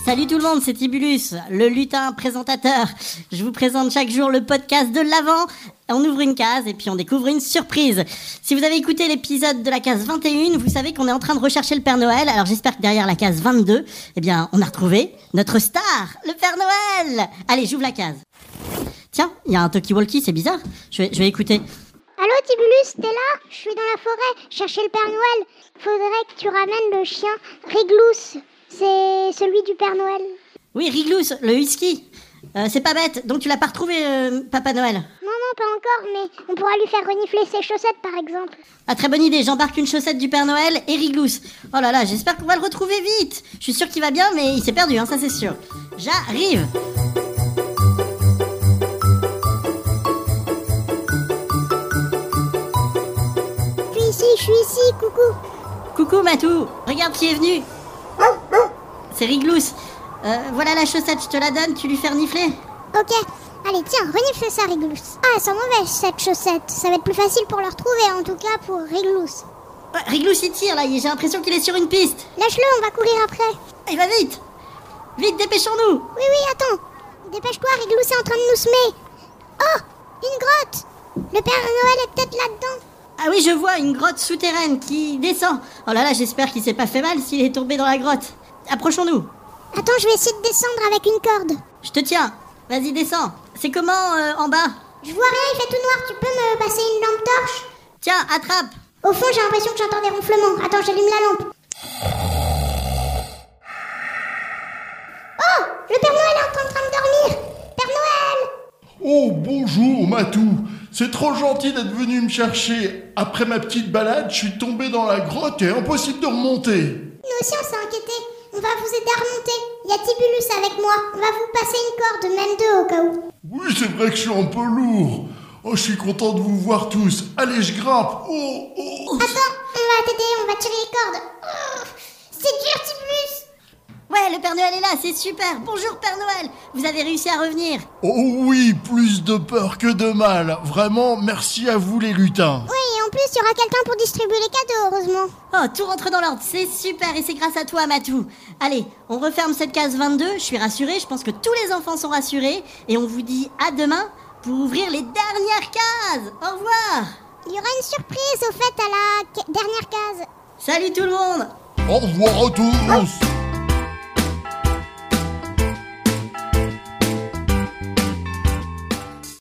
Salut tout le monde, c'est Tibulus, le lutin présentateur. Je vous présente chaque jour le podcast de l'Avent. On ouvre une case et puis on découvre une surprise. Si vous avez écouté l'épisode de la case 21, vous savez qu'on est en train de rechercher le Père Noël. Alors j'espère que derrière la case 22, eh bien, on a retrouvé notre star, le Père Noël. Allez, j'ouvre la case. Tiens, il y a un talkie-walkie, c'est bizarre. Je vais écouter. Allô Tibulus, t'es là? Je suis dans la forêt, chercher le Père Noël. Faudrait que tu ramènes le chien Riglous. C'est celui du Père Noël. Oui, Riglous, le husky. C'est pas bête, donc tu l'as pas retrouvé, Papa Noël? Non, pas encore, mais on pourra lui faire renifler ses chaussettes par exemple. Ah, très bonne idée, j'embarque une chaussette du Père Noël et Riglous. Oh là là, j'espère qu'on va le retrouver vite. Je suis sûr qu'il va bien, mais il s'est perdu, ça c'est sûr. J'arrive. Je suis ici, coucou. Coucou Matou, regarde qui est venu. C'est Riglous. Voilà la chaussette, je te la donne, tu lui fais renifler. Ok, allez tiens, renifle ça Riglous. Ah, elles sont mauvaises cette chaussette. Ça va être plus facile pour le retrouver, en tout cas pour Riglous. Riglous il tire là, j'ai l'impression qu'il est sur une piste. Lâche-le, on va courir après. Il va vite. Vite, dépêchons-nous. Oui, attends. Dépêche-toi, Riglous est en train de nous semer. Oh, une grotte. Le Père Noël est peut-être là-dedans. Ah oui, je vois une grotte souterraine qui descend. Oh là là, j'espère qu'il s'est pas fait mal s'il est tombé dans la grotte. Approchons-nous. Attends, je vais essayer de descendre avec une corde. Je te tiens. Vas-y, descends. C'est comment en bas? Je vois rien, il fait tout noir. Tu peux me passer une lampe torche? Tiens, attrape. Au fond, j'ai l'impression que j'entends des ronflements. Attends, j'allume la lampe. Oh, le Père Noël est en train de dormir. Père Noël! Oh, bonjour, Matou. C'est trop gentil d'être venu me chercher. Après ma petite balade, je suis tombé dans la grotte et impossible de remonter. Nous aussi, on s'est inquiétés. On va vous aider à remonter. Il y a Tibulus avec moi. On va vous passer une corde, même deux au cas où. Oui, c'est vrai que je suis un peu lourd. Oh, je suis content de vous voir tous. Allez, je grimpe. Oh. Attends, on va t'aider, on va tirer les cordes. Oh, c'est dur, Tibulus. Ouais, le Père Noël est là, c'est super. Bonjour Père Noël, vous avez réussi à revenir. Oh oui, plus de peur que de mal. Vraiment, merci à vous les lutins. Oui, et en plus, il y aura quelqu'un pour distribuer les cadeaux, heureusement. Oh, tout rentre dans l'ordre, c'est super et c'est grâce à toi Matou. Allez, on referme cette case 22, je suis rassurée, je pense que tous les enfants sont rassurés. Et on vous dit à demain pour ouvrir les dernières cases. Au revoir. Il y aura une surprise au fait à la dernière case. Salut tout le monde. Au revoir à tous.